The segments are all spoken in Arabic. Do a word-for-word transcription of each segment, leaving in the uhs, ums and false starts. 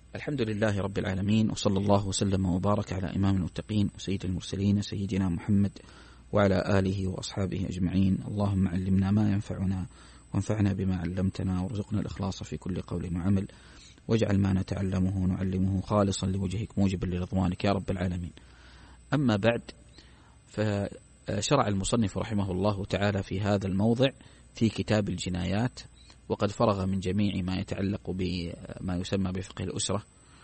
الحمد لله رب العالمين، وصلى الله وسلم وبارك على إمام المتقين وسيد المرسلين سيدنا محمد وعلى آله وأصحابه أجمعين. اللهم علمنا ما ينفعنا وانفعنا بما علمتنا، وارزقنا الإخلاص في كل قول وعمل، واجعل ما نتعلمه نعلمه خالصا لوجهك موجبا لرضوانك يا رب العالمين. أما بعد، فشرع المصنف رحمه الله تعالى في هذا الموضع في كتاب الجنايات، وقد فرغ من جميع ما يتعلق بما يسمى بفقه الأسرة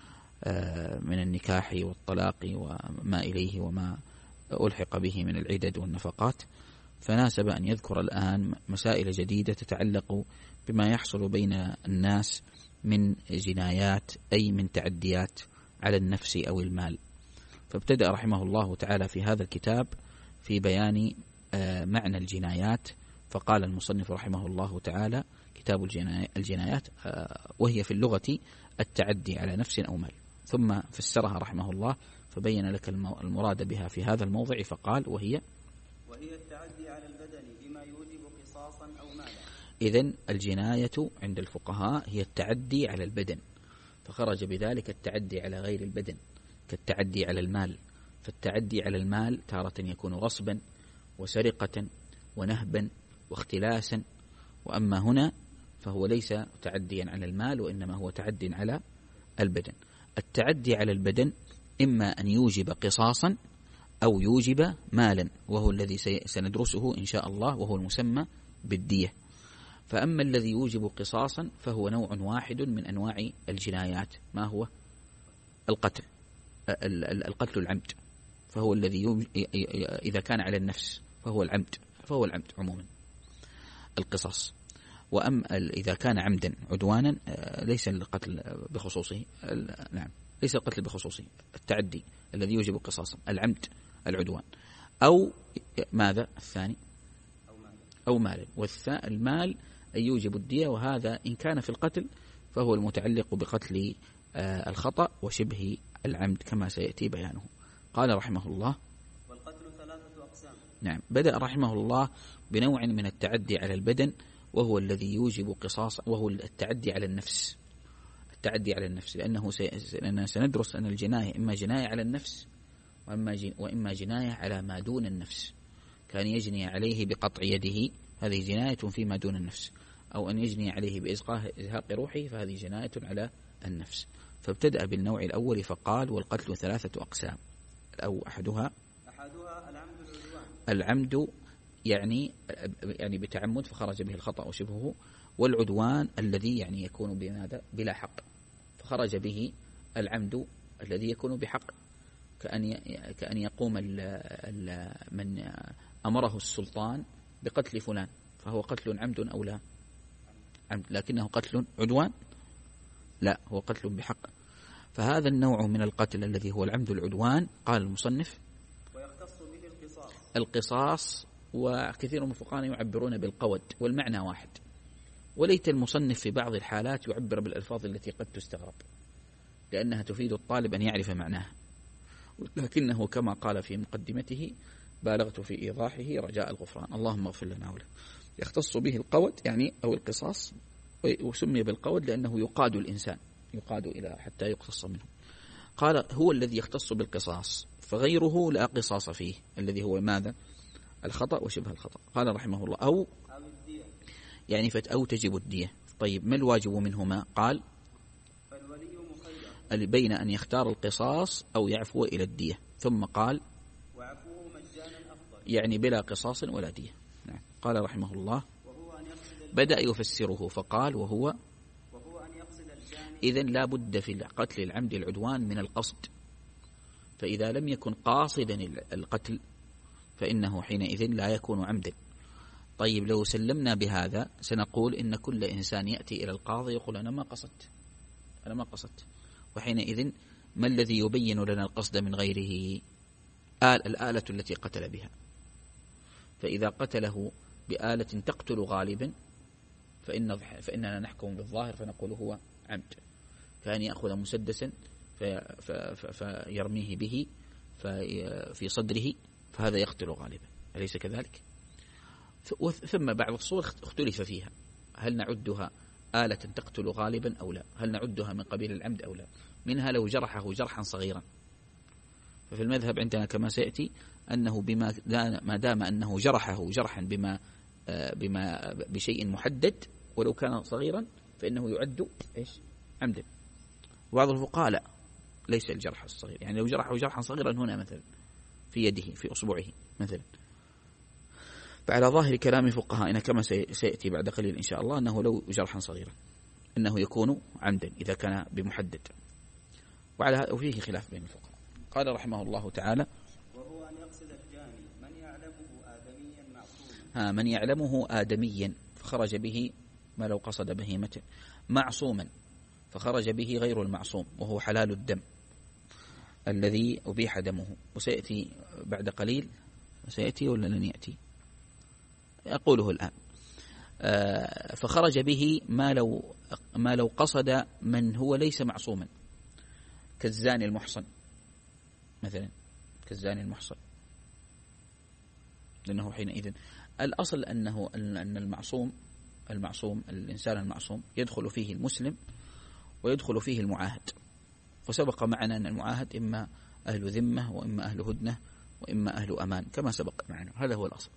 من النكاح والطلاق وما إليه وما ألحق به من العدد والنفقات، فناسب أن يذكر الآن مسائل جديدة تتعلق بما يحصل بين الناس من جنايات، أي من تعديات على النفس أو المال. فابتدأ رحمه الله تعالى في هذا الكتاب في بيان معنى الجنايات، فقال المصنف رحمه الله تعالى: كتاب الجنايات وهي في اللغة التعدي على نفس أو مال. ثم فسرها رحمه الله فبين لك المراد بها في هذا الموضع، فقال: وهي وهي التعدي على البدن بما يوجب قصاصا أو مالا. إذن الجناية عند الفقهاء هي التعدي على البدن، فخرج بذلك التعدي على غير البدن كالتعدي على المال. فالتعدي على المال تارة يكون غصبا وسرقة ونهبا واختلاسا، وأما هنا فهو ليس تعديا على المال، وإنما هو تعدي على البدن. التعدي على البدن إما أن يوجب قصاصا أو يوجب مالا، وهو الذي سندرسه إن شاء الله، وهو المسمى بالدية. فأما الذي يوجب قصاصا فهو نوع واحد من أنواع الجنايات، ما هو؟ القتل القتل العمد، فهو الذي إذا كان على النفس فهو العمد، فهو العمد عموما القصاص. وأما إذا كان عمدا عدوانا ليس القتل بخصوصه، نعم ليس القتل بخصوصه، التعدي الذي يوجب قصاصا العمد العدوان، أو ماذا الثاني؟ أو مالا. والمال أن يوجب الدية، وهذا إن كان في القتل فهو المتعلق بقتل الخطأ وشبه العمد كما سيأتي بيانه. قال رحمه الله: والقتل ثلاثة أقسام. نعم، بدأ رحمه الله بنوع من التعدي على البدن، وهو الذي يوجب قصاص، وهو التعدي على النفس. التعدي على النفس لأنه سندرس أن الجناية إما جناية على النفس وإما جناية على ما دون النفس. كان يجني عليه بقطع يده، هذه جناية فيما دون النفس، أو أن يجني عليه بإزهاق روحه، فهذه جناية على النفس. فابتدأ بالنوع الأول فقال: والقتل ثلاثة أقسام. أو أحدها أحدها العمد العدوان. العمد يعني يعني بتعمد فخرج به الخطأ وشبهه، والعدوان الذي يعني يكون بماذا؟ بلا حق، فخرج به العمد الذي يكون بحق، كأن كأن يقوم ال ال من أمره السلطان بقتل فلان، فهو قتل عمد أو لا عمد، لكنه قتل عدوان؟ لا، هو قتل بحق. فهذا النوع من القتل الذي هو العمد العدوان، قال المصنف: ويختص به القصاص. القصاص، وكثير من الفقهاء يعبرون بالقود، والمعنى واحد، وليت المصنف في بعض الحالات يعبر بالألفاظ التي قد تستغرب لأنها تفيد الطالب أن يعرف معناها، لكنه كما قال في مقدمته: بالغت في إيضاحه رجاء الغفران، اللهم اغفر لنا وله. يختص به القود يعني أو القصاص، وسمي بالقود لأنه يقاد الإنسان، يقاد إلى حتى يقتص منه. قال: هو الذي يختص بالقصاص، فغيره لا قصاص فيه، الذي هو ماذا؟ الخطأ وشبه الخطأ. قال رحمه الله: أو يعني فت أو تجب الدية. طيب، ما الواجب منهما؟ قال: فالولي مخير بين أن يختار القصاص أو يعفو إلى الدية. ثم قال: وعفوه مجانا أفضل، يعني بلا قصاص ولا دية. نعم. قال رحمه الله: وهو أن يقصد بدأ يفسره فقال: وهو وهو أن يقصد الجاني. إذن لا بد في قتل العمد العدوان من القصد، فإذا لم يكن قاصدا القتل فإنه حينئذ لا يكون عمدا. طيب، لو سلمنا بهذا سنقول إن كل إنسان يأتي إلى القاضي يقول: أنا ما قصدت أنا ما قصدت وحينئذ ما الذي يبين لنا القصد من غيره؟ آل الآلة التي قتل بها. فإذا قتله بآلة تقتل غالبا فإن فإننا نحكم بالظاهر فنقول هو عمد، كان يأخذ مسدسا في فيرميه به في صدره، فهذا يقتل غالبا، أليس كذلك؟ ثم بعض الصور اختلف فيها، هل نعدها آلة تقتل غالبا أو لا، هل نعدها من قبيل العمد أو لا؟ منها لو جرحه جرحا صغيرا، ففي المذهب عندنا كما سيأتي أنه بما ما دام أنه جرحه جرحا بما بما بشيء محدد ولو كان صغيرا فإنه يعد إيش؟ عمدا. وبعض الفقهاء لا، ليس الجرح الصغير، يعني لو جرحه جرحا صغيرا هنا مثلا في يده في أصبعه مثلا، فعلى ظاهر كلام فقهائنا كما سيأتي بعد قليل إن شاء الله أنه لو جرحا صغيرا أنه يكون عمدا إذا كان بمحدد، وعلى وفيه خلاف بين الفقهاء. قال رحمه الله تعالى: وهو أن يقصد الجاني من يعلمه آدميا معصوما. ها من يعلمه آدميا فخرج به ما لو قصد بهيمة، معصوما فخرج به غير المعصوم وهو حلال الدم الذي أبيح دمه. وسيأتي بعد قليل، سيأتي ولا لن يأتي؟ أقوله الآن. آه فخرج به ما لو ما لو قصد من هو ليس معصوما، كالزاني المحصن مثلا، كالزاني المحصن، لأنه حينئذ الأصل أنه أن المعصوم المعصوم الإنسان المعصوم يدخل فيه المسلم ويدخل فيه المعاهد، وسبق معنا أن المعاهد إما أهل ذمة وإما أهل هدنة وإما أهل أمان كما سبق معنا، هذا هو الأصل.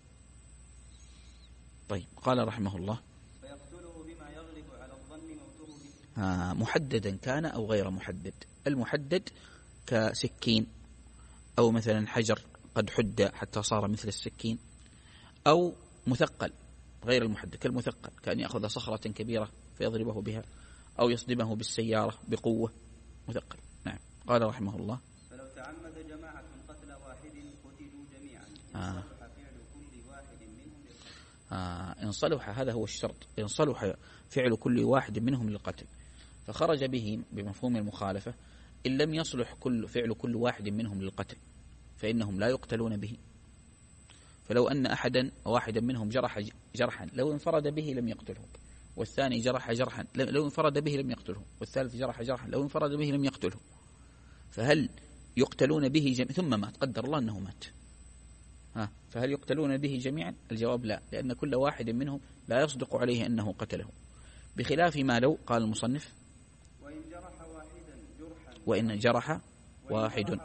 طيب قال رحمه الله: فيقتله بما يغلب على الظن موته به. آه محددا كان أو غير محدد. المحدد كسكين أو مثلا حجر قد حد حتى صار مثل السكين، أو مثقل غير المحدد كالمثقل كأن يأخذ صخرة كبيرة فيضربه بها أو يصدمه بالسيارة بقوة، مثقل. نعم. قال رحمه الله: فلو تعمد جماعة قتل واحد قتلوا جميعا آه. صلح فعل كل واحد منهم للقتل. آه إن صلح، هذا هو الشرط، إن صلح فعل كل واحد منهم للقتل، فخرج به بمفهوم المخالفة إن لم يصلح كل فعل كل واحد منهم للقتل فإنهم لا يقتلون به. فلو أن أحدا واحدا منهم جرح جرحا لو انفرد به لم يقتله، والثاني جرح جرحا لو انفرد به لم يقتله، والثالث جرح جرحا لو انفرد به لم يقتله، فهل يقتلون به جميعا؟ ثم مات، قدر الله أنه مات، ها فهل يقتلون به جميعا؟ الجواب لا، لأن كل واحد منهم لا يصدق عليه أنه قتله، بخلاف ما لو قال المصنف: وإن جرح واحدا جرحا وإن جرح واحد جرحا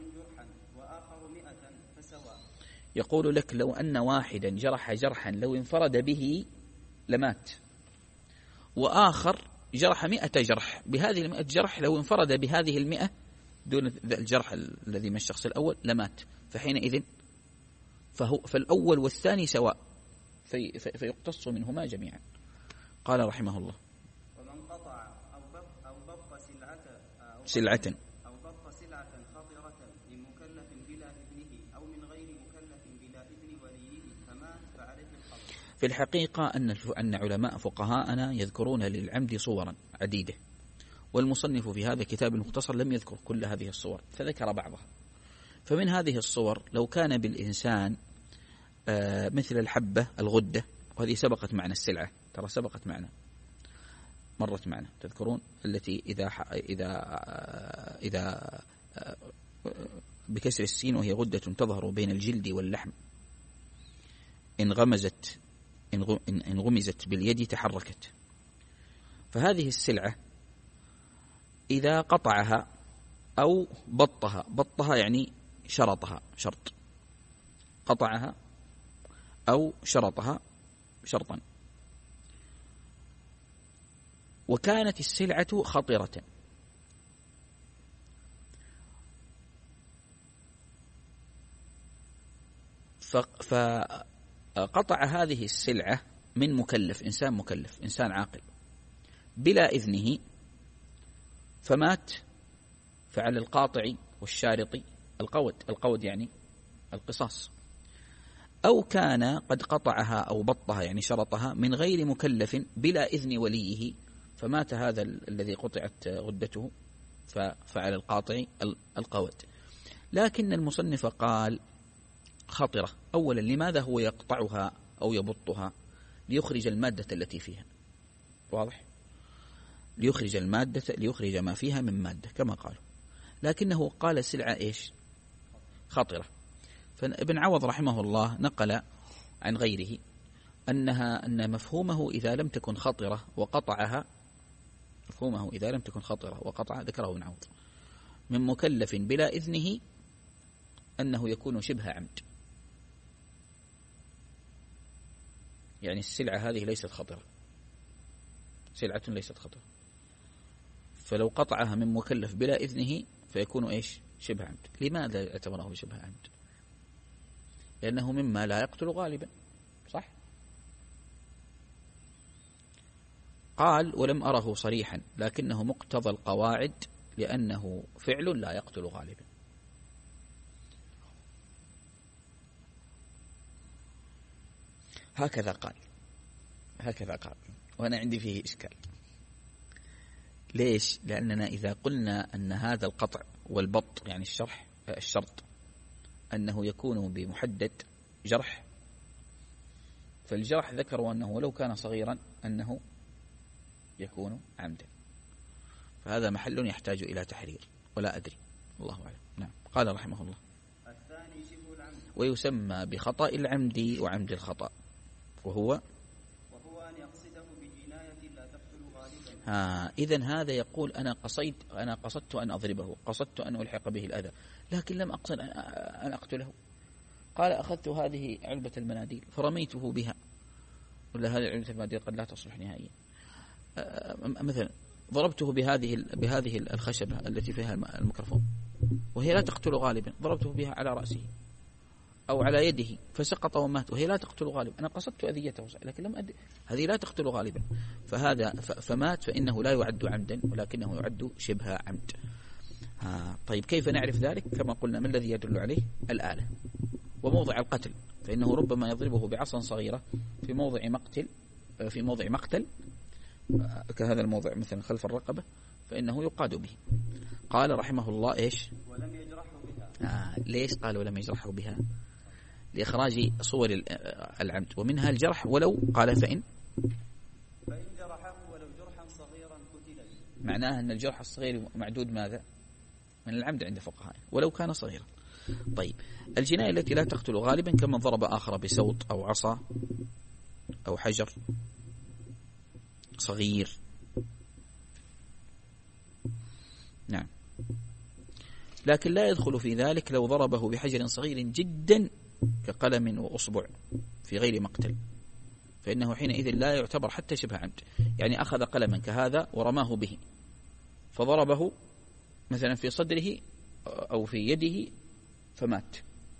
وآخر مئة فسواء. يقول لك لو أن واحدا جرح جرحا لو انفرد به لمات، وآخر جرح مئة جرح، بهذه المئة جرح لو انفرد بهذه المئة دون الجرح الذي من الشخص الأول لمات، فحينئذ فهو فالأول والثاني سواء في فيقتص منهما جميعا. قال رحمه الله: ومن قطع أو بط أو بط سلعة أو سلعة أو بط سلعة خطرة من مكلف بلا إذنه أو من غير مكلف بلا إذن وليه فمات فعليه القتل. في الحقيقة أن أن علماء فقهاءنا يذكرون للعمد صورا عديدة، والمصنف في هذا الكتاب المختصر لم يذكر كل هذه الصور فذكر بعضها. فمن هذه الصور لو كان بالإنسان مثل الحبة الغدة، وهذه سبقت معنا السلعة، ترى سبقت معنا مرت معنا، تذكرون التي إذا إذا إذا بكسر السين وهي غدة تظهر بين الجلد واللحم، إن غمزت إن غمزت باليد تحركت. فهذه السلعة إذا قطعها أو بطها، بطها يعني شرطها شرط، قطعها أو شرطها شرطا، وكانت السلعة خطرة، فقطع هذه السلعة من مكلف، إنسان مكلف إنسان عاقل بلا إذنه فمات، فعلى القاطع والشارط القود، القود يعني القصاص. أو كان قد قطعها أو بطها يعني شرطها من غير مكلف بلا إذن وليه فمات هذا الذي قطعت غدته، فعلى القاطع القود. لكن المصنف قال خطرة. أولا لماذا هو يقطعها أو يبطها؟ ليخرج المادة التي فيها، واضح؟ ليخرج المادة، ليخرج ما فيها من مادة كما قالوا. لكنه قال سلعة إيش؟ خطرة. فابن عوض رحمه الله نقل عن غيره أنها أن مفهومه إذا لم تكن خطرة وقطعها، مفهومه إذا لم تكن خطرة وقطع ذكره ابن عوض من مكلف بلا إذنه أنه يكون شبه عمد. يعني السلعة هذه ليست خطرة، سلعة ليست خطرة، فلو قطعها من مكلف بلا إذنه فيكون إيش؟ شبه عمد. لماذا اعتبره شبه عمد؟ لأنه مما لا يقتل غالبا، صح؟ قال ولم أره صريحا لكنه مقتضى القواعد لأنه فعل لا يقتل غالبا. هكذا قال، هكذا قال، وأنا عندي فيه إشكال. ليش؟ لأننا إذا قلنا أن هذا القطع والبط يعني الشرح الشرط أنه يكون بمحدد جرح، فالجرح ذكروا أنه ولو كان صغيرا أنه يكون عمدا، فهذا محل يحتاج إلى تحرير ولا أدري، الله أعلم. نعم. قال رحمه الله الثاني شبه العمد ويسمى بخطأ العمد وعمد الخطأ، وهو وهو أن يقصده بجناية لا تقتل غالبا. ها إذن هذا يقول أنا قصيت أنا قصدت أن أضربه، قصدت أن ألحق به الأذى، لكن لم أقصد أن أقتله. قال أخذت هذه علبة المناديل فرميته بها، ولا هذه علبة المناديل قد لا تصلح نهائيا، مثلا ضربته بهذه بهذه الخشبة التي فيها الميكروفون وهي لا تقتل غالبا، ضربته بها على رأسه أو على يده فسقط ومات وهي لا تقتل غالبا، أنا قصدت أذيته لكن لم أد... هذه لا تقتل غالبا، فهذا ف... فمات فإنه لا يعد عمدا ولكنه يعد شبه عمد. ها طيب كيف نعرف ذلك؟ كما قلنا ما الذي يدل عليه؟ الآلة وموضع القتل، فإنه ربما يضربه بعصا صغيرة في موضع مقتل في موضع مقتل كهذا الموضع مثلا خلف الرقبة، فإنه يقاد به. قال رحمه الله إيش؟ ولم يجرحه بها. آه ليش قال ولم يجرحه بها؟ لإخراج صور العمد، ومنها الجرح ولو قال فإن فإن جرحه ولو جرحا صغيرا قتل به. معناه أن الجرح الصغير معدود ماذا؟ من العمد عند الفقهاء ولو كان صغيرا. طيب الجناية التي لا تقتل غالبا كمن ضرب آخر بسوط أو عصا أو حجر صغير. نعم. لكن لا يدخل في ذلك لو ضربه بحجر صغير جدا كقلم وأصبع في غير مقتل، فإنه حينئذ لا يعتبر حتى شبه عمد. يعني أخذ قلما كهذا ورماه به فضربه مثلا في صدره أو في يده فمات،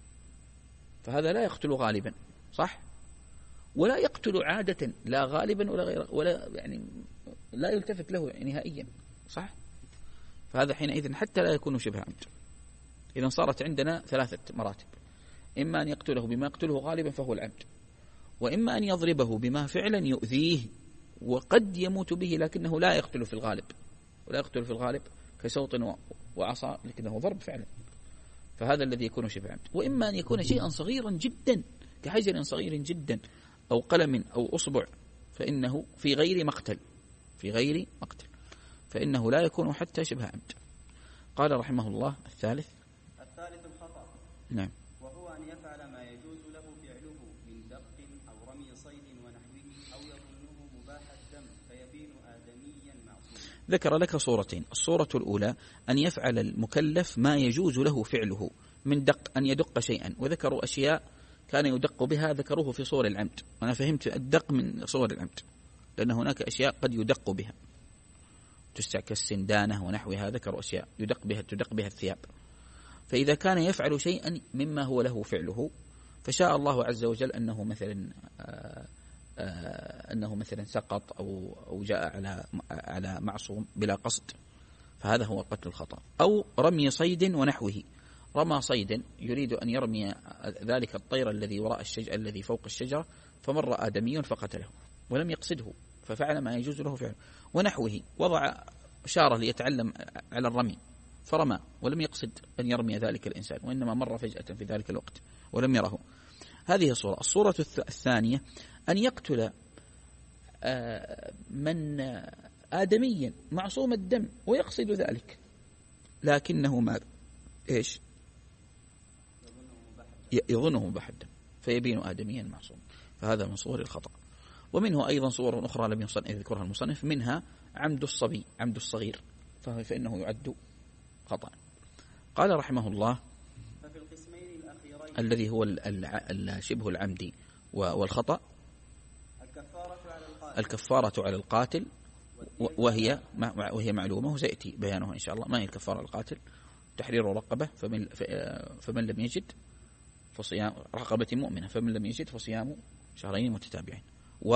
فهذا لا يقتل غالبا، صح؟ ولا يقتل عادة، لا غالبا ولا غير، ولا يعني لا يلتفت له نهائيا، صح؟ فهذا حينئذ حتى لا يكون شبه عمد. إذن صارت عندنا ثلاثة مراتب: إما أن يقتله بما يقتله غالبا فهو العمد، وإما أن يضربه بما فعلا يؤذيه وقد يموت به لكنه لا يقتل في الغالب، ولا يقتل في الغالب كسوط وعصا لكنه ضرب فعلا، فهذا الذي يكون شبه عمد. وإما أن يكون شيئا صغيرا جدا كحجر صغير جدا أو قلم أو أصبع، فإنه في غير مقتل في غير مقتل فإنه لا يكون حتى شبه عمد. قال رحمه الله الثالث الثالث الخطأ. نعم. وهو أن يفعل ما يجوز له فعله من دق أو رمي صيد ونحوه أو يظنه مباح الدم فيبين آدميا معصوما. ذكر لك صورتين: الصورة الأولى أن يفعل المكلف ما يجوز له فعله من دق، أن يدق شيئا، وذكروا أشياء كان يدق بها ذكروه في صور العمد، وأنا فهمت الدق من صور العمد لأن هناك أشياء قد يدق بها تستع كالسندانة ونحوها، ذكروا أشياء يدق بها تدق بها الثياب. فإذا كان يفعل شيئا مما هو له فعله فشاء الله عز وجل أنه مثلا آآ آآ أنه مثلا سقط أو أو جاء على على معصوم بلا قصد، فهذا هو قتل الخطأ. أو رمي صيد ونحوه، رمى صيدا يريد أن يرمي ذلك الطير الذي وراء الشجرة الذي فوق الشجرة فمر آدمي فقتله ولم يقصده ففعل ما يجوز له فعله. ونحوه، وضع شارة ليتعلم على الرمي فرمى ولم يقصد أن يرمي ذلك الإنسان وإنما مر فجأة في ذلك الوقت ولم يره. هذه الصورة. الصورة الثانية أن يقتل من آدميا معصوم الدم ويقصد ذلك لكنه ما إيش يظنه مباح الدم فيبين آدميا معصوم، فهذا من صور الخطأ. ومنه أيضا صور أخرى لم يذكرها المصنف، منها عمد الصبي، عمد الصغير، فإنه يعد خطأ. قال رحمه الله: ففي القسمين الأخيرين الذي هو شبه العمد والخطأ الكفارة على القاتل, الكفارة على القاتل وهي وهي معلومة وسيأتي بيانها إن شاء الله. ما هي الكفارة على القاتل؟ تحرير رقبة، فمن, فمن لم يجد فصيام رقبة مؤمنة، فمن لم يجد فصيام شهرين متتابعين، و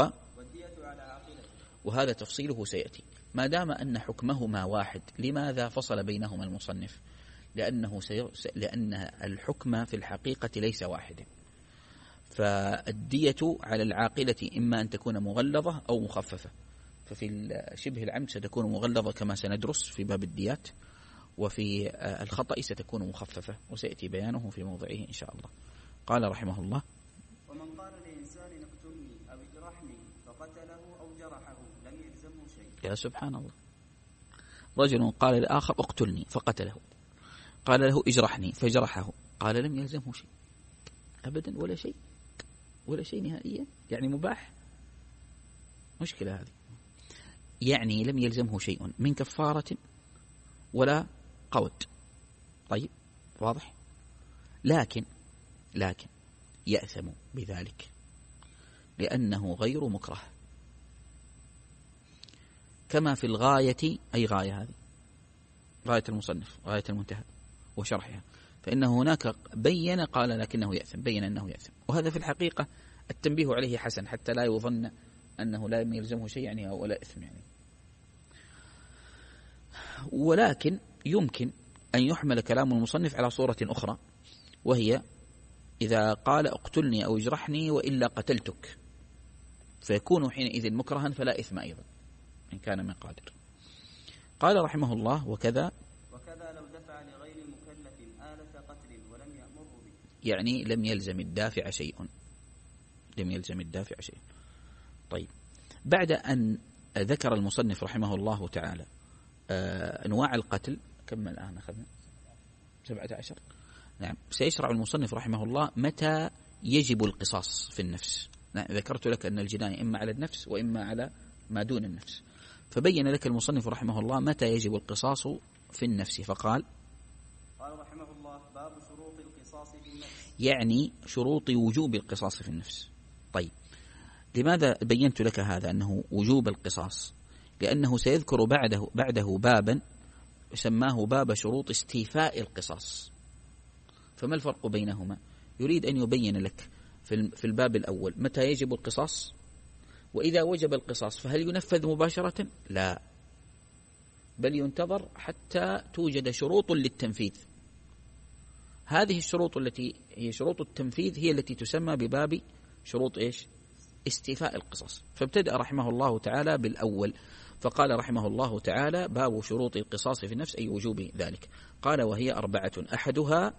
وهذا تفصيله سيأتي. ما دام أن حكمهما واحد، لماذا فصل بينهما المصنف؟ لأنه سي... لأن الحكم في الحقيقة ليس واحدا. فالدية على العاقلة إما أن تكون مغلظة أو مخففة، ففي شبه العمد ستكون مغلظة كما سندرس في باب الديات، وفي الخطأ ستكون مخففة وسيأتي بيانه في موضعه إن شاء الله. قال رحمه الله: ومن قال لإنسان اقتلني أو اجرحني فقتله أو جرحه لم يلزمه شيء. يا سبحان الله، رجل قال لآخر اقتلني فقتله، قال له اجرحني فجرحه، قال لم يلزمه شيء أبدا، ولا شيء ولا شيء نهائيا، يعني مباح. مشكلة هذه، يعني لم يلزمه شيء من كفارة ولا قود. طيب واضح. لكن لكن يأثم بذلك لأنه غير مكره، كما في الغاية. أي غاية هذه؟ غاية المصنف، غاية المنتهى وشرحها. فإنه هناك بين قال لكنه يأثم، بين أنه يأثم، وهذا في الحقيقة التنبيه عليه حسن، حتى لا يظن أنه لا يلزمه شيء يعني ولا إثم يعني. ولكن يمكن أن يحمل كلام المصنف على صورة أخرى، وهي إذا قال اقتلني أو اجرحني وإلا قتلتك، فيكون حينئذ مكرها فلا إثم أيضا إن كان من قادر. قال رحمه الله: وكذا وكذا لو دفع لغير مكلف آلة قتل ولم يأمره به، يعني لم يلزم الدافع شيء، لم يلزم الدافع شيء. طيب، بعد أن ذكر المصنف رحمه الله تعالى أنواع القتل، كم الآن أخذنا؟ سبعة عشر. نعم، سيشرع المصنف رحمه الله متى يجب القصاص في النفس. نعم، ذكرت لك أن الجناية إما على النفس وإما على ما دون النفس، فبين لك المصنف رحمه الله متى يجب القصاص في النفس، فقال: قال رحمه الله: باب شروط القصاص في النفس، يعني شروط وجوب القصاص في النفس. طيب، لماذا بينت لك هذا أنه وجوب القصاص؟ لأنه سيذكر بعده بعده بابا سماه باب شروط استيفاء القصاص. فما الفرق بينهما؟ يريد أن يبين لك في الباب الأول متى يجب القصاص، وإذا وجب القصاص فهل ينفذ مباشرة؟ لا، بل ينتظر حتى توجد شروط للتنفيذ. هذه الشروط التي هي شروط التنفيذ هي التي تسمى بباب شروط إيش؟ استيفاء القصاص. فابتدأ رحمه الله تعالى بالأول، فقال رحمه الله تعالى: باب شروط القصاص في النفس، أي وجوب ذلك. قال: وهي أربعة، أحدها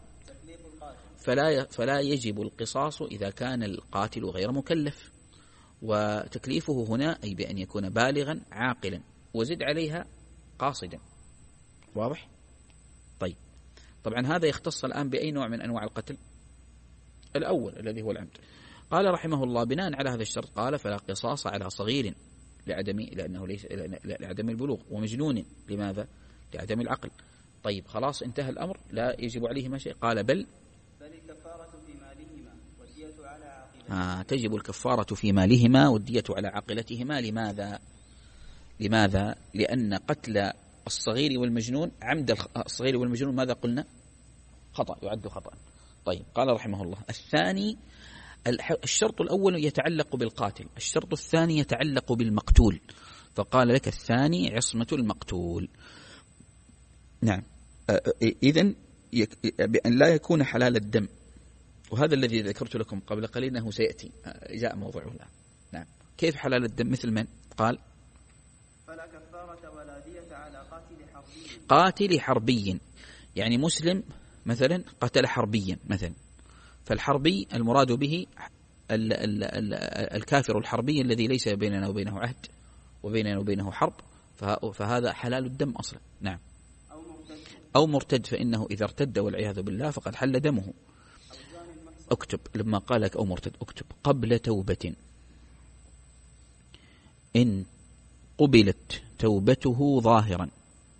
فلا فلا يجب القصاص إذا كان القاتل غير مكلف، وتكليفه هنا أي بأن يكون بالغا عاقلا، وزد عليها قاصدا. واضح؟ طيب، طبعا هذا يختص الآن بأي نوع من أنواع القتل؟ الأول الذي هو العمد. قال رحمه الله: بناء على هذا الشرط قال: فلا قصاص على صغير لعدم لأنه ليس لعدم البلوغ، ومجنون لماذا؟ لعدم العقل. طيب خلاص انتهى الأمر، لا يجب عليهما شيء. قال: بل بل الكفارة في مالهما والدية على عاقلتهما. آه تجب الكفارة في مالهما والدية على عاقلتهما. لماذا؟ لماذا؟ لأن قتل الصغير والمجنون، عمد الصغير والمجنون ماذا قلنا؟ خطأ، يعد خطأ. طيب، قال رحمه الله: الثاني، الشرط الأول يتعلق بالقاتل، الشرط الثاني يتعلق بالمقتول. فقال لك: الثاني عصمة المقتول. نعم، إذن بأن لا يكون حلال الدم، وهذا الذي ذكرت لكم قبل قليل أنه سيأتي، جاء موضوعه الآن. نعم، كيف حلال الدم؟ مثل من؟ قال: فلا كفارة ولا دية على قاتل حربي. قاتل حربي يعني مسلم مثلا قتل حربيا مثلا، فالحربي المراد به ال ال ال الكافر الحربي الذي ليس بيننا وبينه عهد وبيننا وبينه حرب، فهذا حلال الدم أصلا. نعم، أو مرتد، فإنه إذا ارتد والعياذ بالله فقد حل دمه. اكتب لما قال لك أو مرتد اكتب قبل توبة إن قبلت توبته ظاهرا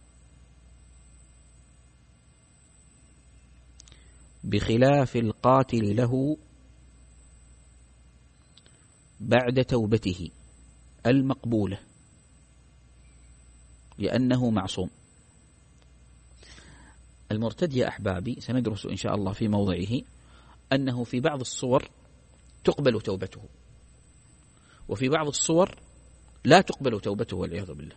بخلاف القاتل له بعد توبته المقبولة لأنه معصوم. المرتد يا أحبابي سندرس إن شاء الله في موضعه أنه في بعض الصور تقبل توبته وفي بعض الصور لا تقبل توبته والعياذ بالله.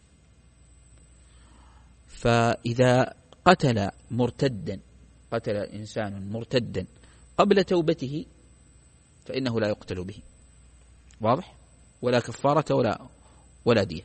فإذا قتل مرتدا قتل إنسان مرتدا قبل توبته فإنه لا يقتل به، واضح؟ ولا كفارة ولا ولا دية.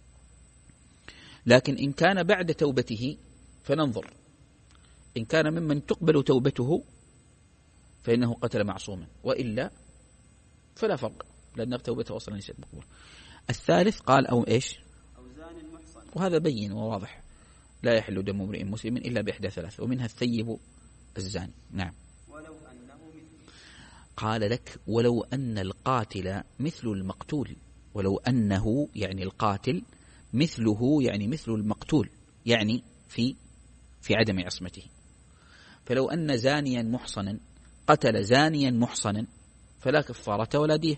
لكن إن كان بعد توبته فننظر، إن كان ممن تقبل توبته فإنه قتل معصوما، وإلا فلا فرق لأن توبته أصلا ليست مقبولة. الثالث قال أو إيش؟ أو زان محصن، وهذا بين وواضح لا يحل دم امرئ مسلم إلا بإحدى ثلاث، ومنها الثيب الزاني. نعم. ولو أنه مثل، قال لك ولو أن القاتل مثل المقتول، ولو أنه يعني القاتل مثله يعني مثل المقتول، يعني في في عدم عصمته. فلو أن زانيا محصنا قتل زانيا محصنا فلا كفارة ولا دية،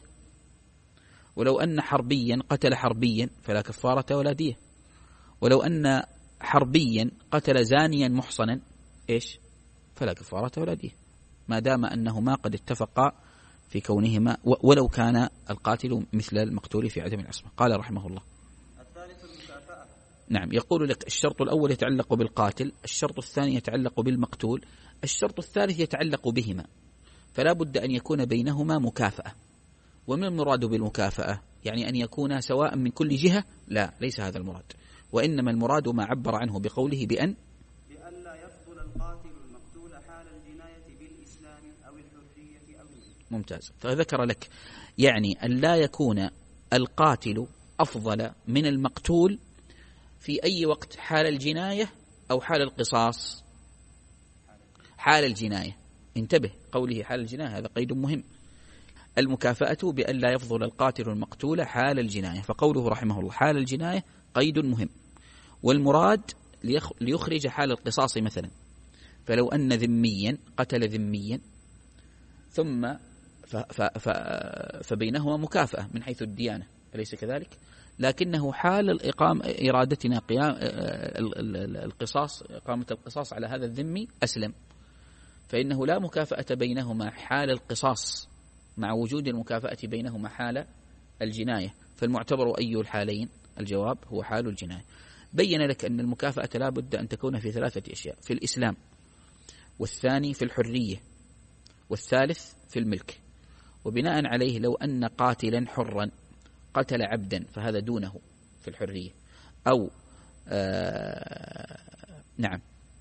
ولو أن حربيا قتل حربيا فلا كفارة ولا دية، ولو أن حربيا قتل زانيا محصنا إيش؟ فلا كفارة ولا دية، ما دام أنهما قد اتفقا في كونهما ولو كان القاتل مثل المقتول في عدم العصمة. قال رحمه الله الثالث المكافأة. نعم. يقول لك الشرط الأول يتعلق بالقاتل، الشرط الثاني يتعلق بالمقتول، الشرط الثالث يتعلق بهما، فلا بد أن يكون بينهما مكافأة. وما المراد بالمكافأة؟ يعني أن يكون سواء من كل جهة؟ لا، ليس هذا المراد، وإنما المراد ما عبر عنه بقوله بأن بأن لا يفضل القاتل المقتول حال الجناية بالإسلام أو الحرية أو الملك. ممتاز. فذكر لك يعني أن لا يكون القاتل أفضل من المقتول في أي وقت، حال الجناية أو حال القصاص. حال الجناية، انتبه، قوله حال الجناية هذا قيد مهم. المكافأة بأن لا يفضل القاتل المقتول حال الجناية، فقوله رحمه الله حال الجناية قيد مهم. والمراد ليخرج حال القصاص مثلا، فلو أن ذميا قتل ذميا ثم ف ف ف فبينهما مكافأة من حيث الديانة، أليس كذلك؟ لكنه حال الإقامة إرادتنا قيام القصاص، إقامة القصاص على هذا الذمي أسلم، فإنه لا مكافأة بينهما حال القصاص مع وجود المكافأة بينهما حال الجناية، فالمعتبر أي الحالين؟ الجواب هو حال الجناية. بين لك أن المكافأة لا بد أن تكون في ثلاثة أشياء: في الإسلام، والثاني في الحرية، والثالث في الملك. وبناء عليه لو أن قاتلا حرا قتل عبدا فهذا دونه في الحرية، أو آه نعم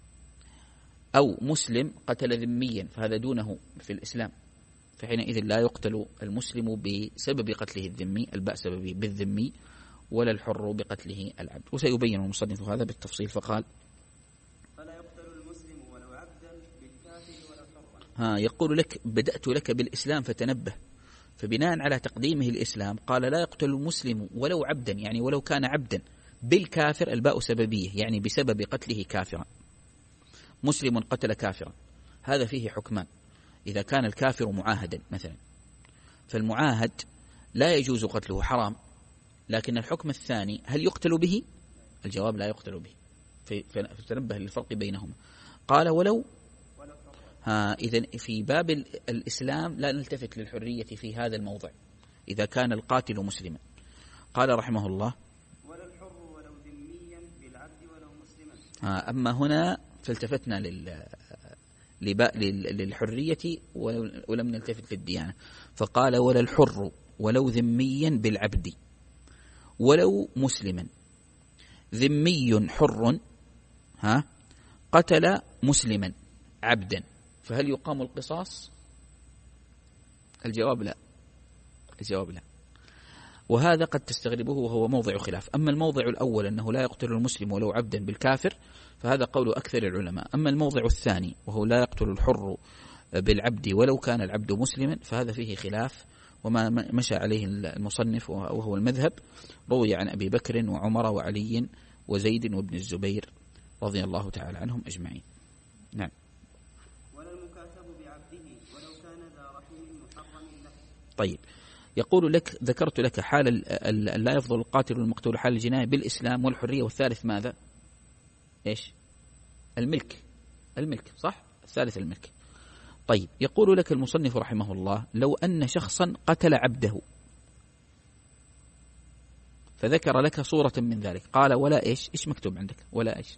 أو مسلم قتل ذميا فهذا دونه في الإسلام، فحينئذ لا يقتل المسلم بسبب قتله الذمي البأس بالذمي، ولا الحر بقتله العبد. وسيبين المصنف هذا بالتفصيل، فقال فلا يقتل المسلم ولو عبدا بالكافر ولا حرا. ها يقول لك بدأت لك بالإسلام فتنبه، فبناء على تقديمه الإسلام قال لا يقتل المسلم ولو عبدا، يعني ولو كان عبدا، بالكافر الباء سببية يعني بسبب قتله كافرا. مسلم قتل كافرا هذا فيه حكمان: إذا كان الكافر معاهدا مثلا فالمعاهد لا يجوز قتله، حرام، لكن الحكم الثاني هل يقتل به؟ الجواب لا يقتل به، فتنبه للفرق بينهما. قال ولو ها إذن في باب الإسلام لا نلتفت للحرية في هذا الموضع إذا كان القاتل مسلما. قال رحمه الله ولا الحر ولو ذميا بالعبد ولو مسلما. ها أما هنا فالتفتنا لل للحرية ولم نلتفت للديانة، فقال ولا الحر ولو ذميا بالعبد ولو مسلما. ذمي حر ها قتل مسلما عبدا فهل يقام القصاص؟ الجواب لا، الجواب لا، وهذا قد تستغربه وهو موضع خلاف. أما الموضع الأول أنه لا يقتل المسلم ولو عبدا بالكافر فهذا قول أكثر العلماء. أما الموضع الثاني وهو لا يقتل الحر بالعبد ولو كان العبد مسلما، فهذا فيه خلاف، وما مشى عليه المصنف وهو المذهب روي عن أبي بكر وعمر وعلي وزيد وابن الزبير رضي الله تعالى عنهم أجمعين. نعم. ولا المكاتب بعبده ولو كان ذا رحم محرم له. طيب، يقول لك ذكرت لك حال لا يفضل القاتل والمقتول حال الجناية بالإسلام والحرية، والثالث ماذا؟ إيش؟ الملك. الملك صح؟ الثالث الملك. طيب، يقول لك المصنف رحمه الله: لو أن شخصا قتل عبده، فذكر لك صورة من ذلك، قال ولا إيش؟ إيش مكتوب عندك؟ ولا إيش؟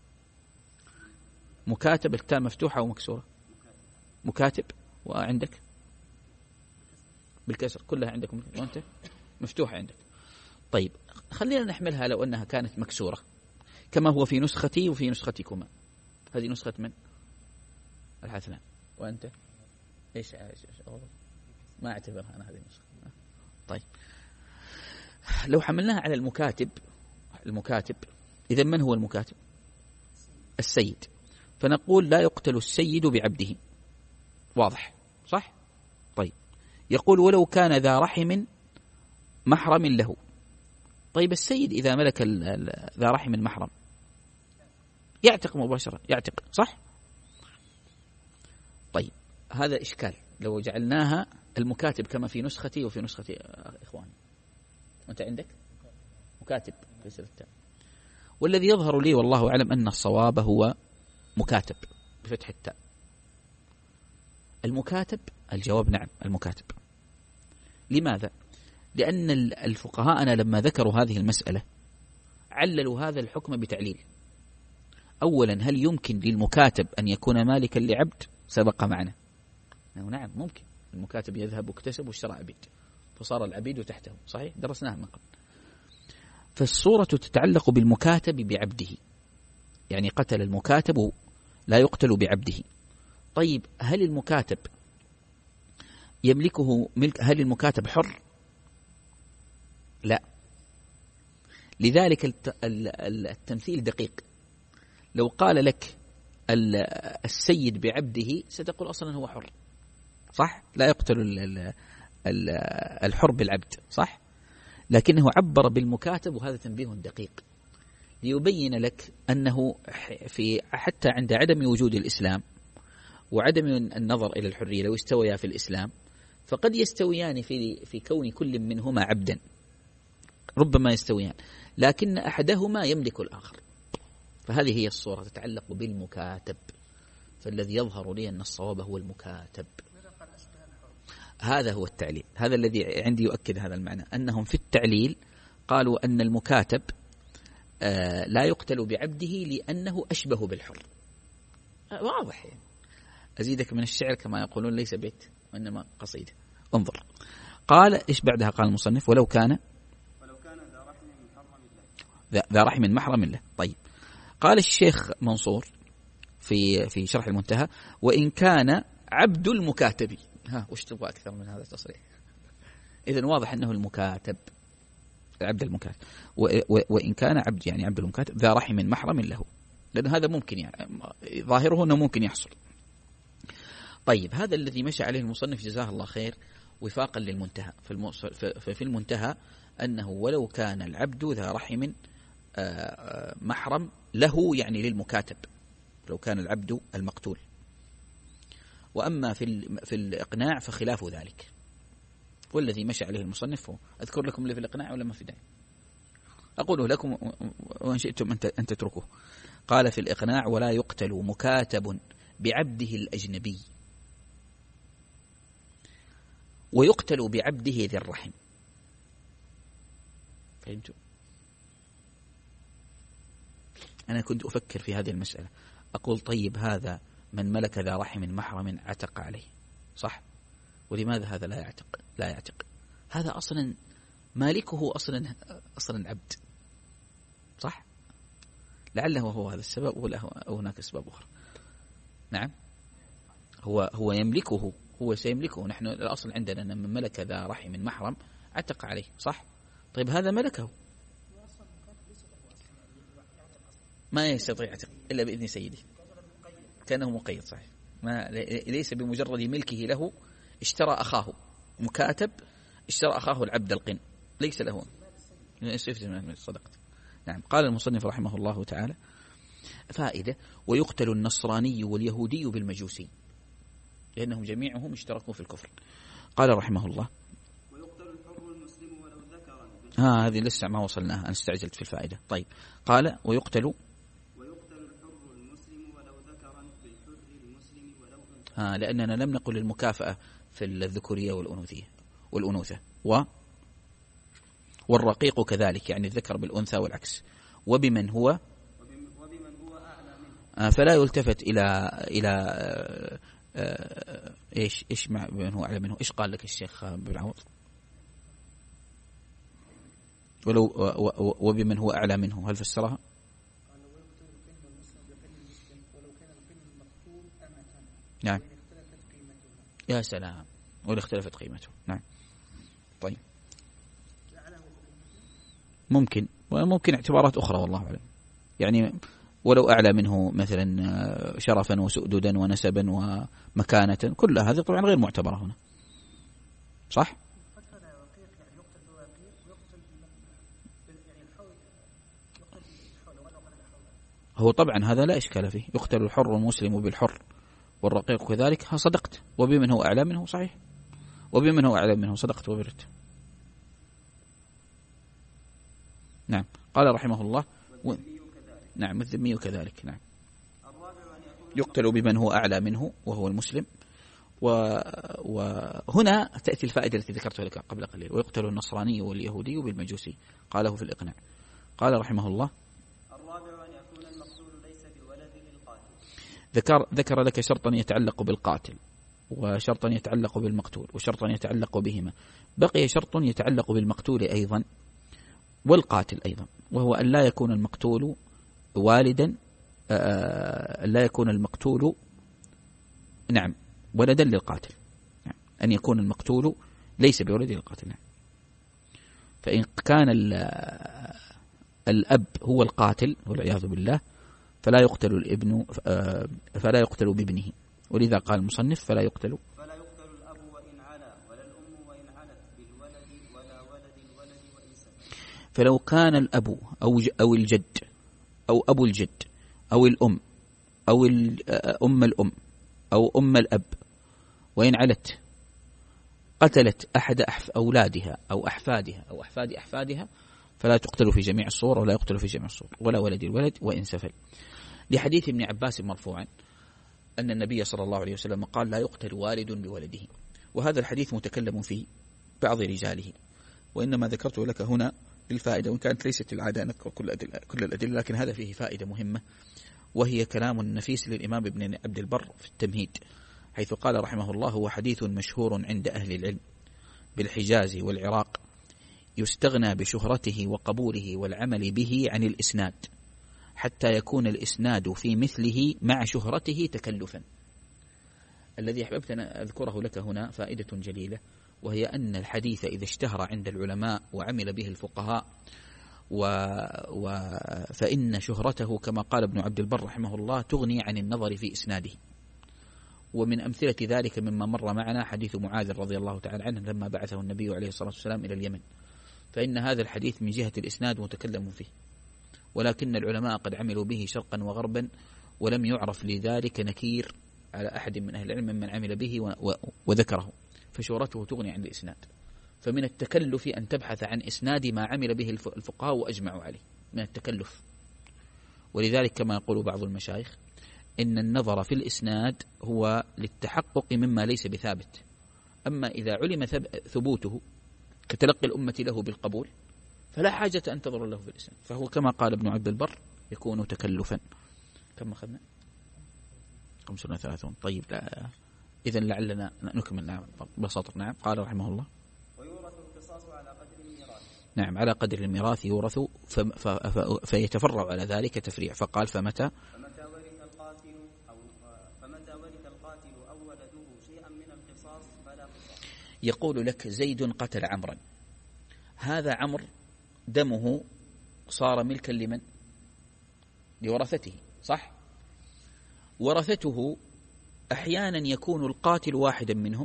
مكاتب، التاء مفتوحة ومكسورة. مكاتب، وعندك بالكسر، كلها عندك وأنت مفتوحة عندك. طيب، خلينا نحملها لو أنها كانت مكسورة كما هو في نسختي وفي نسختكما. هذه نسخة من؟ الحثنان. وأنت إيش؟ ما أعتبرها أنا هذه النسخة. طيب، لو حملناها على المكاتب، المكاتب إذا من هو المكاتب؟ السيد. فنقول لا يقتل السيد بعبده. واضح صح؟ طيب، يقول ولو كان ذا رحم محرم له. طيب، السيد إذا ملك ذا رحم محرم يعتق مباشرة، يعتق صح؟ طيب، هذا إشكال لو جعلناها المكاتب كما في نسختي وفي نسخة إخواني. وأنت عندك مكاتب ليس بالتاء. والذي يظهر لي والله أعلم أن الصواب هو مكاتب بفتح التاء. المكاتب، الجواب نعم المكاتب. لماذا؟ لأن الفقهاء أنا لما ذكروا هذه المسألة عللوا هذا الحكم بتعليل. أولا، هل يمكن للمكاتب أن يكون مالكا لعبد؟ سبق معنا نعم ممكن، المكاتب يذهب واكتسب واشترى عبيد فصار العبيد تحته، صحيح درسناها من قبل. فالصورة تتعلق بالمكاتب بعبده، يعني قتل المكاتب لا يقتل بعبده. طيب، هل المكاتب يملكه ملك؟ هل المكاتب حر؟ لا. لذلك التمثيل دقيق. لو قال لك السيد بعبده ستقول أصلا هو حر، صح؟ لا يقتل الحر بالعبد، صح؟ لكنه عبر بالمكاتب، وهذا تنبيه دقيق ليبين لك أنه في حتى عند عدم وجود الإسلام وعدم النظر إلى الحرية لو استويا في الإسلام فقد يستويان في في كون كل منهما عبدا، ربما يستويان، لكن أحدهما يملك الآخر. فهذه هي الصورة تتعلق بالمكاتب. فالذي يظهر لي أن الصواب هو المكاتب. هذا هو التعليل، هذا الذي عندي يؤكد هذا المعنى، أنهم في التعليل قالوا أن المكاتب آه لا يقتل بعبده لأنه أشبه بالحر. آه واضح يعني. أزيدك من الشعر كما يقولون ليس بيت وإنما قصيدة. انظر، قال إيش بعدها؟ قال المصنف ولو كان ولو كان ذا رحم محرم له. ذا رحم محرم له. طيب، قال الشيخ منصور في في شرح المنتهى وإن كان عبد المكاتب. ها وش تبغى أكثر من هذا التصريح؟ إذن واضح أنه المكاتب، عبد المكاتب. وإن كان عبد يعني عبد المكاتب ذا رحم محرم له، لأن هذا ممكن يعني ظاهره أنه ممكن يحصل. طيب، هذا الذي مشى عليه المصنف جزاه الله خير وفاقا للمنتهى. في المنتهى أنه ولو كان العبد ذا رحم محرم له، يعني للمكاتب، لو كان العبد المقتول. وأما في في الإقناع فخلاف ذلك، والذي مشى عليه المصنف. أذكر لكم اللي في الإقناع ولا ما في داعي؟ أقوله لكم وإن شئتم أن تتركوه. قال في الإقناع ولا يقتل مكاتب بعبده الأجنبي، ويقتل بعبده ذي الرحم. فهمتوا؟ أنا كنت أفكر في هذه المسألة، أقول طيب هذا من ملك ذا رحم محرم عتق عليه، صح؟ ولماذا هذا لا يعتق؟ لا يعتق، هذا أصلا مالكه أصلا أصلا عبد، صح؟ لعله هو هذا السبب ولا هناك أسباب أخرى. نعم، هو هو يملكه، هو سيملكه. نحن الأصل عندنا أن من ملك ذا رحم محرم عتق عليه، صح؟ طيب هذا ملكه، ما يستطيع يعتق إلا بإذن سيده، كأنه مقيد، صحيح. ما ليس بمجرد ملكه له، اشترى أخاه مكاتب، اشترى أخاه العبد القن، ليس له صدقت. نعم. قال المصنف رحمه الله تعالى فائدة: ويقتل النصراني واليهودي بالمجوسي، لأنهم جميعهم اشتركوا في الكفر. قال رحمه الله: ويقتل الحر المسلم ولو ذكرا. ها هذه لسه ما وصلناها، أنا استعجلت في الفائدة. طيب، قال: ويقتل ويقتل الحر المسلم ولو ذكرا بالحر المسلم ولو أنثى. ها لأننا لم نقل المكافأة في الذكورية والأنوثية والأنوثة و والرقيق كذلك، يعني الذكر بالأنثى والعكس. وبمن هو وبمن هو أعلى آه منه. فلا يلتفت إلى إلى آه آه إيش إيش مع بمن هو أعلى منه. إيش قال لك الشيخ بن عوض؟ ولو وبمن هو أعلى منه، هل فسرها؟ قال: ويقتل القن المسلم بقن المسلم ولو كان القن المقتول أمة. نعم. وإن اختلفت قيمتها. يا سلام، وإن اختلفت قيمته. نعم. طيب، ممكن وممكن اعتبارات أخرى والله أعلم، يعني ولو أعلى منه مثلا شرفا وسؤددا ونسبا ومكانة، كل هذه طبعا غير معتبرة هنا، صح؟ هو طبعا هذا لا إشكال فيه، يقتل الحر المسلم بالحر والرقيق كذلك. ها صدقت. وبمن هو أعلى منه، صحيح، وبمن هو أعلى منه، صدقت وبرت. نعم. قال رحمه الله: و... نعم، الذمي كذلك. نعم. يقتل بمن هو أعلى منه وهو المسلم. و... وهنا تأتي الفائدة التي ذكرتها لك قبل قليل: ويقتل النصراني واليهودي بالمجوسي. قاله في الإقناع. قال رحمه الله: الرابع أن يكون المقتول ليس بولد للقاتل. ذكر ذكر لك شرطا يتعلق بالقاتل، وشرطا يتعلق بالمقتول، وشرطا يتعلق بهما. بقي شرط يتعلق بالمقتول أيضا والقاتل أيضا، وهو أن لا يكون المقتول والدا، لا يكون المقتول نعم ولدا للقاتل. نعم. أن يكون المقتول ليس بولد للقاتل. نعم. فإن كان الأب هو القاتل والعياذ بالله فلا يقتل الابن، فلا يقتل بابنه، ولذا قال المصنف: فلا يقتل فلا يقتل الأب وإن علا ولا الأم وإن علت بالولد ولا ولد الولد وإن سكت. فلو كان الأب أو أو الجد أو أبو الجد أو الأم أو أم الأم أو أم الأب وإن علت قتلت أحد أولادها أو أحفادها أو أحفاد أحفادها، فلا تقتل في جميع الصور ولا يقتل في جميع الصور، ولا ولد الولد وإن سفل. لحديث ابن عباس مرفوعا أن النبي صلى الله عليه وسلم قال: لا يقتل والد بولده. وهذا الحديث متكلم في بعض رجاله، وإنما ذكرته لك هنا للفائدة، وإن كانت ليست العادة أن نذكر كل الأدلة كل الأدلة لكن هذا فيه فائدة مهمة، وهي كلام نفيس للإمام ابن عبد البر في التمهيد، حيث قال رحمه الله: هو حديث مشهور عند أهل العلم بالحجاز والعراق، يستغنى بشهرته وقبوله والعمل به عن الإسناد، حتى يكون الإسناد في مثله مع شهرته تكلفا. الذي أحببت أن أذكره لك هنا فائدة جليلة، وهي أن الحديث إذا اشتهر عند العلماء وعمل به الفقهاء و... و... فإن شهرته كما قال ابن عبد البر رحمه الله تغني عن النظر في إسناده. ومن أمثلة ذلك مما مر معنا حديث معاذ رضي الله تعالى عنه لما بعثه النبي عليه الصلاة والسلام إلى اليمن، فإن هذا الحديث من جهة الإسناد متكلم فيه، ولكن العلماء قد عملوا به شرقا وغربا، ولم يعرف لذلك نكير على أحد من أهل العلم من عمل به و... وذكره، فشهرته تغني عن الإسناد. فمن التكلف أن تبحث عن إسناد ما عمل به الفقهاء وأجمعوا عليه، من التكلف. ولذلك كما يقول بعض المشايخ إن النظر في الإسناد هو للتحقق مما ليس بثابت، أما إذا علم ثبوته كتلقي الأمة له بالقبول فلا حاجة أن تنظر له في الإسناد، فهو كما قال ابن عبد البر يكون تكلفا. كم أخذنا؟ خمسون وثلاثون. طيب، لا إذن لعلنا نكمل. نعم بساطة. نعم. قال رحمه الله: ويورث القصاص على قدر الميراث. نعم، على قدر الميراث يورث، ف... ف... ف... فيتفرع على ذلك تفريع. فقال: فمتى فمتى ورث القاتل أو فمتى ورث القاتل أو ولده شيئا من القصاص فلا قصاص. يقول لك: زيد قتل عمرا، هذا عمر دمه صار ملكا لمن؟ لورثته، صح؟ ورثته أحيانا يكون القاتل واحدا منهم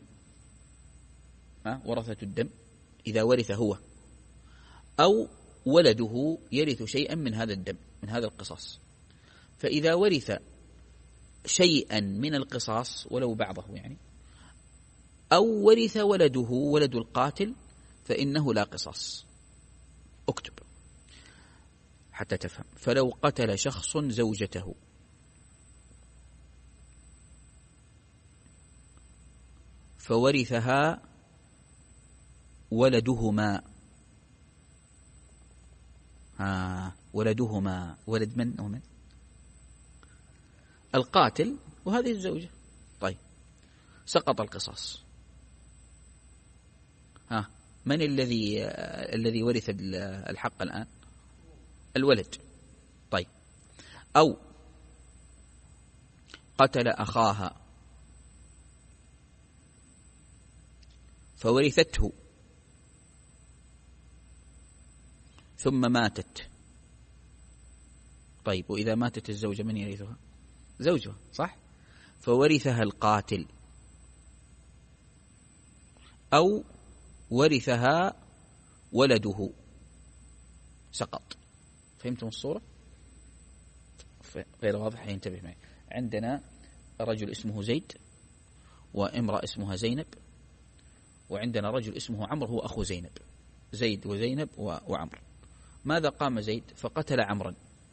ورثة الدم إذا ورث هو، أو ولده يرث شيئا من هذا الدم من هذا القصاص. فإذا ورث شيئا من القصاص ولو بعضه يعني، أو ورث ولده ولد القاتل، فإنه لا قصاص. اكتب حتى تفهم. فلو قتل شخص زوجته فورثها ولدهما، ها ولدهما ولد من ومن؟ القاتل وهذه الزوجة. طيب سقط القصاص. ها من الذي الذي ورث الحق الآن؟ الولد. طيب أو قتل أخاها فورثته ثم ماتت. طيب وإذا ماتت الزوجة من يرثها؟ زوجها، صح؟ فورثها القاتل أو ورثها ولده، سقط. فهمتم الصورة؟ غير واضح ينتبه معي. عندنا رجل اسمه زيد وامرأة اسمها زينب، وعندنا رجل اسمه عمرو هو أخو زينب، زيد وزينب وعمر. ماذا قام زيد؟ فقتل عمرا.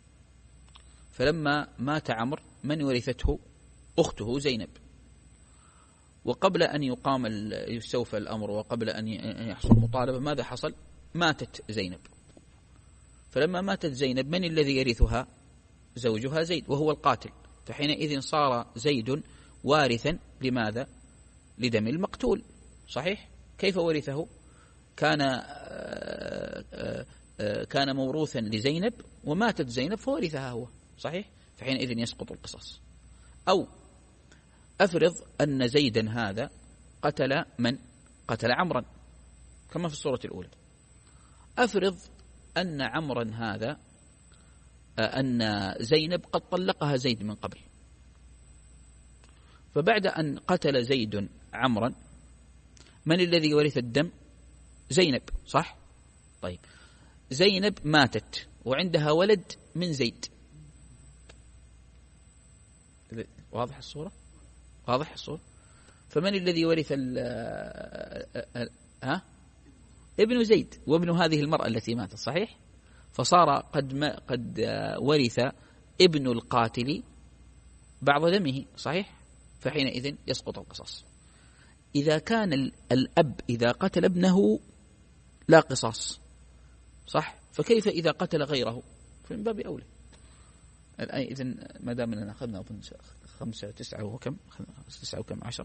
فلما مات عمرو من ورثته؟ أخته زينب. وقبل أن يقام يستوفى الأمر وقبل أن يحصل مطالبة ماذا حصل؟ ماتت زينب. فلما ماتت زينب من الذي يرثها؟ زوجها زيد وهو القاتل. فحينئذ صار زيد وارثا لماذا؟ لدم المقتول، صحيح؟ كيف ورثه؟ كان كان موروثا لزينب وماتت زينب فورثها هو، صحيح؟ فحينئذ يسقط القصاص. أو أفرض أن زيدا هذا قتل من؟ قتل عمرا كما في الصورة الأولى. أفرض أن عمرا هذا أن زينب قد طلقها زيد من قبل، فبعد أن قتل زيد عمرا من الذي يورث الدم؟ زينب، صح؟ طيب زينب ماتت وعندها ولد من زيد. واضح الصورة؟ واضح الصورة؟ فمن الذي يورث ال ها؟ ابن زيد وابن هذه المرأة التي ماتت، صحيح؟ فصار قد ما قد ورث ابن القاتل بعض دمه، صحيح؟ فحينئذ يسقط القصاص. إذا كان الأب إذا قتل ابنه لا قصاص، صح؟ فكيف إذا قتل غيره؟ فمن باب أولى. الآن إذن ما دام أننا أخذنا أظن خمسة تسعة وكم تسعة وكم عشرة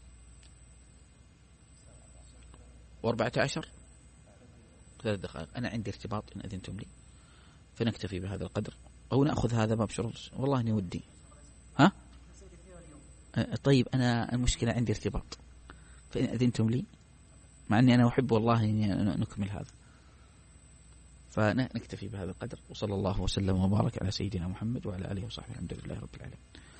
وأربعة عشر ثلاث دقائق. أنا عندي ارتباط إن أذنتم لي، فنكتفي بهذا القدر أو نأخذ هذا باب شروط. والله إني ودي. ها؟ طيب أنا المشكلة عندي ارتباط، فإن أذنتم لي مع أني أنا أحب والله أن نكمل هذا، فنكتفي بهذا القدر. وصلى الله وسلم وبارك على سيدنا محمد وعلى آله وصحبه. الحمد لله رب العالمين.